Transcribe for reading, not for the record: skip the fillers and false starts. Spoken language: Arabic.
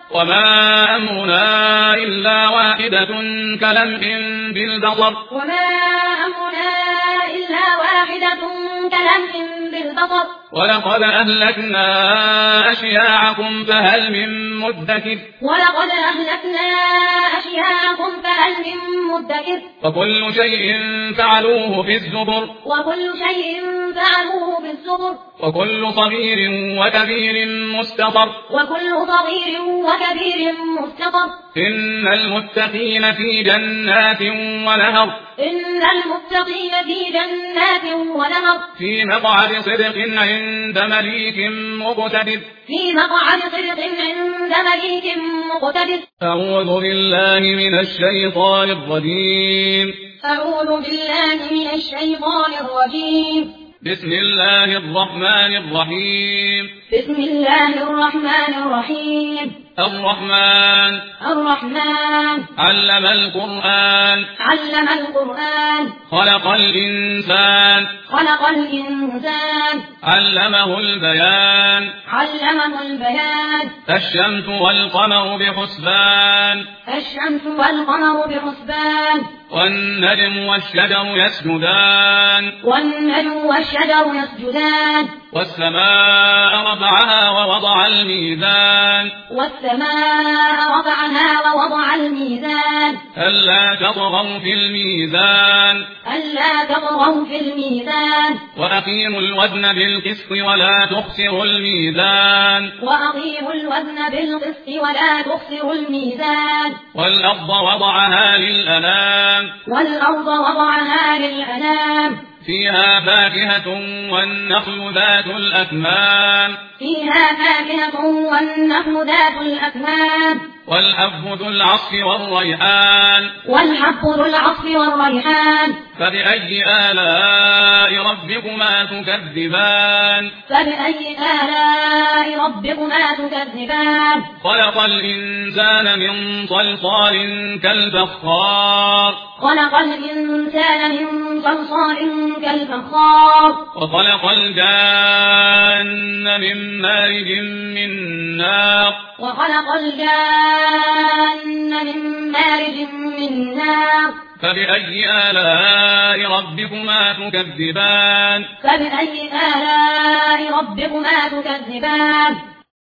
وما أمرنا إلا واحدة كلمح بالبصر ولقد أهلكنا أشياعكم فهل من مدكر وكل شيء فعلوه في الزبر وكل صغير وكبير مستطر إن المتقين في جنات ونهر في مقعد صدق عند مليك مقتدر أعوذ بالله من الشيطان الرجيم بسم الله الرحمن الرحيم الرحمن علم القرآن خلق الإنسان علمه البيان الشمس والقمر بحسبان والنجم والشجر يسجدان والسماء رفعها ووضع الميزان ألا تطغوا في الميزان وأقيموا الوزن بالقسط ولا تخسروا الميزان والأرض وضعها للأنام فيها فاكهة والنخل ذات الأكمام والحب ذو العصف والريحان فبأي آلاء ربكما تكذبان خلق الإنسان من صلصال كالفخار وخلق الجان من مارج من نار فبأي آلاء ربكما تكذبان